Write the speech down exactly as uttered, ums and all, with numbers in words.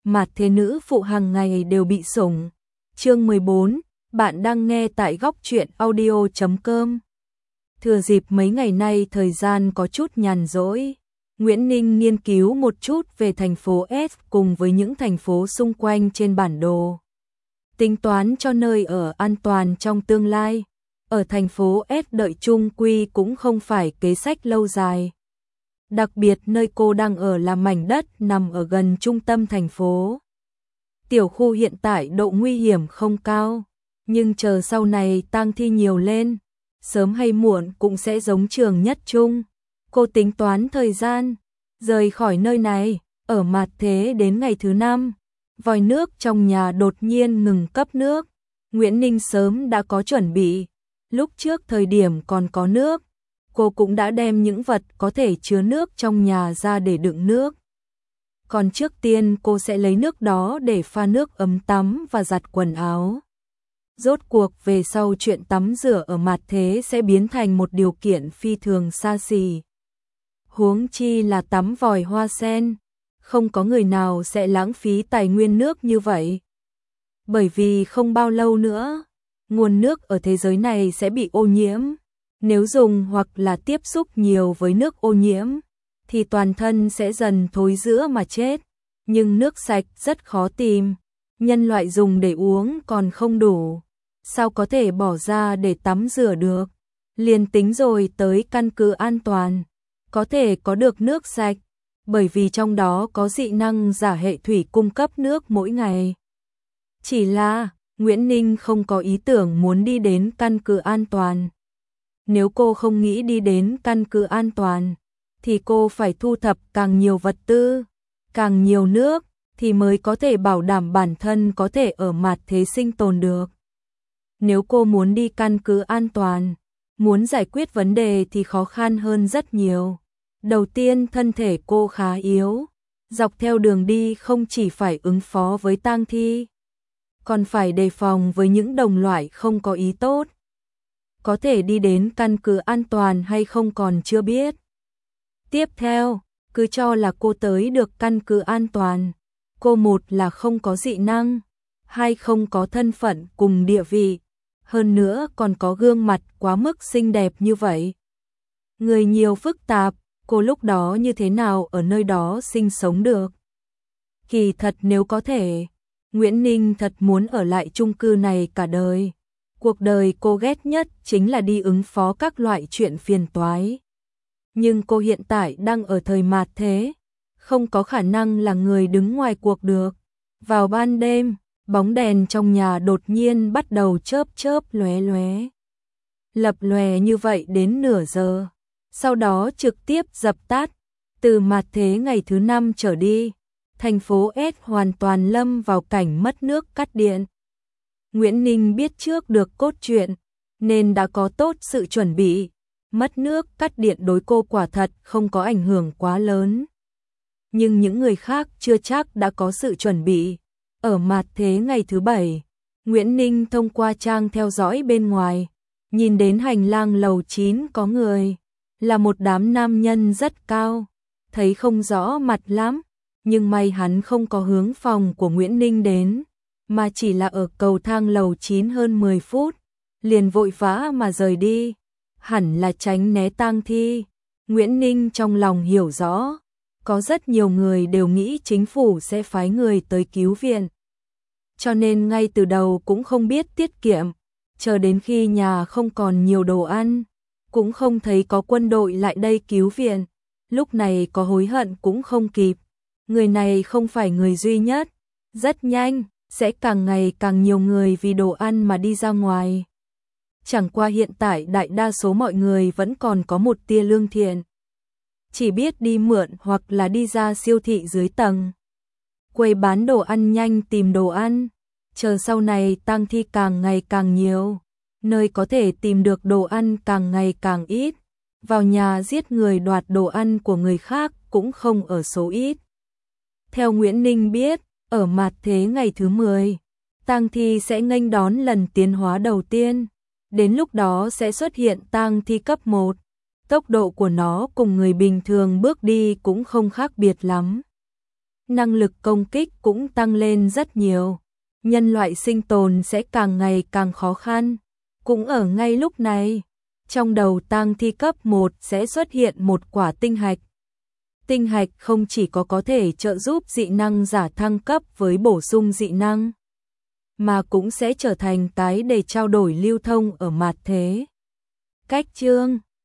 Mạt thế nữ phụ hàng ngày đều bị sủng. Chương mười bốn, bạn đang nghe tại góc truyện audio chấm com. Thừa dịp mấy ngày nay thời gian có chút nhàn rỗi, Nguyễn Ninh nghiên cứu một chút về thành phố S cùng với những thành phố xung quanh trên bản đồ. Tính toán cho nơi ở an toàn trong tương lai, ở thành phố S đợi chung quy cũng không phải kế sách lâu dài. Đặc biệt nơi cô đang ở là mảnh đất nằm ở gần trung tâm thành phố. Tiểu khu hiện tại độ nguy hiểm không cao, nhưng chờ sau này tang thi nhiều lên, sớm hay muộn cũng sẽ giống trường nhất trung. Cô tính toán thời gian, rời khỏi nơi này, ở Mạt thế đến ngày thứ năm, vòi nước trong nhà đột nhiên ngừng cấp nước. Nguyễn Ninh sớm đã có chuẩn bị, lúc trước thời điểm còn có nước, cô cũng đã đem những vật có thể chứa nước trong nhà ra để đựng nước. Còn trước tiên cô sẽ lấy nước đó để pha nước ấm tắm và giặt quần áo. Rốt cuộc về sau chuyện tắm rửa ở Mạt thế sẽ biến thành một điều kiện phi thường xa xỉ. Huống chi là tắm vòi hoa sen, không có người nào sẽ lãng phí tài nguyên nước như vậy. Bởi vì không bao lâu nữa, nguồn nước ở thế giới này sẽ bị ô nhiễm. Nếu dùng hoặc là tiếp xúc nhiều với nước ô nhiễm, thì toàn thân sẽ dần thối rữa mà chết. Nhưng nước sạch rất khó tìm, nhân loại dùng để uống còn không đủ, sao có thể bỏ ra để tắm rửa được. Liền tính rồi tới căn cứ an toàn, có thể có được nước sạch, bởi vì trong đó có dị năng giả hệ thủy cung cấp nước mỗi ngày. Chỉ là, Nguyễn Ninh không có ý tưởng muốn đi đến căn cứ an toàn. Nếu cô không nghĩ đi đến căn cứ an toàn, thì cô phải thu thập càng nhiều vật tư, càng nhiều nước, thì mới có thể bảo đảm bản thân có thể ở Mạt thế sinh tồn được. Nếu cô muốn đi căn cứ an toàn, muốn giải quyết vấn đề thì khó khăn hơn rất nhiều. Đầu tiên thân thể cô khá yếu, dọc theo đường đi không chỉ phải ứng phó với tang thi, còn phải đề phòng với những đồng loại không có ý tốt. Có thể đi đến căn cứ an toàn hay không còn chưa biết. Tiếp theo, cứ cho là cô tới được căn cứ an toàn. Cô một là không có dị năng, hai không có thân phận cùng địa vị, hơn nữa còn có gương mặt quá mức xinh đẹp như vậy. Người nhiều phức tạp, cô lúc đó như thế nào ở nơi đó sinh sống được. Kỳ thật nếu có thể, Nguyễn Ninh thật muốn ở lại chung cư này cả đời. Cuộc đời cô ghét nhất chính là đi ứng phó các loại chuyện phiền toái. Nhưng cô hiện tại đang ở thời Mạt thế, không có khả năng là người đứng ngoài cuộc được. Vào ban đêm, bóng đèn trong nhà đột nhiên bắt đầu chớp chớp lóe lóe. Lập lòe như vậy đến nửa giờ, sau đó trực tiếp dập tắt. Từ Mạt thế ngày thứ năm trở đi, thành phố S hoàn toàn lâm vào cảnh mất nước cắt điện. Nguyễn Ninh biết trước được cốt truyện, nên đã có tốt sự chuẩn bị. Mất nước cắt điện đối cô quả thật không có ảnh hưởng quá lớn. Nhưng những người khác chưa chắc đã có sự chuẩn bị. Ở Mạt thế ngày thứ bảy, Nguyễn Ninh thông qua trang theo dõi bên ngoài, nhìn đến hành lang lầu chín có người, là một đám nam nhân rất cao, thấy không rõ mặt lắm, nhưng may hắn không có hướng phòng của Nguyễn Ninh đến, mà chỉ là ở cầu thang lầu chín hơn mười phút, liền vội vã mà rời đi, hẳn là tránh né tang thi. Nguyễn Ninh trong lòng hiểu rõ, có rất nhiều người đều nghĩ chính phủ sẽ phái người tới cứu viện. Cho nên ngay từ đầu cũng không biết tiết kiệm, chờ đến khi nhà không còn nhiều đồ ăn, cũng không thấy có quân đội lại đây cứu viện, lúc này có hối hận cũng không kịp. Người này không phải người duy nhất, rất nhanh sẽ càng ngày càng nhiều người vì đồ ăn mà đi ra ngoài. Chẳng qua hiện tại đại đa số mọi người vẫn còn có một tia lương thiện, chỉ biết đi mượn hoặc là đi ra siêu thị dưới tầng, quầy bán đồ ăn nhanh tìm đồ ăn. Chờ sau này tang thi càng ngày càng nhiều, nơi có thể tìm được đồ ăn càng ngày càng ít, vào nhà giết người đoạt đồ ăn của người khác cũng không ở số ít. Theo Nguyễn Ninh biết, ở Mạt thế ngày thứ mười, tang thi sẽ nghênh đón lần tiến hóa đầu tiên. Đến lúc đó sẽ xuất hiện tang thi cấp một. Tốc độ của nó cùng người bình thường bước đi cũng không khác biệt lắm. năng lực công kích cũng tăng lên rất nhiều. Nhân loại sinh tồn sẽ càng ngày càng khó khăn. Cũng ở ngay lúc này, trong đầu tang thi cấp một sẽ xuất hiện một quả tinh hạch. Tinh hạch không chỉ có có thể trợ giúp dị năng giả thăng cấp với bổ sung dị năng, mà cũng sẽ trở thành cái để trao đổi lưu thông ở mạt thế. Cách chương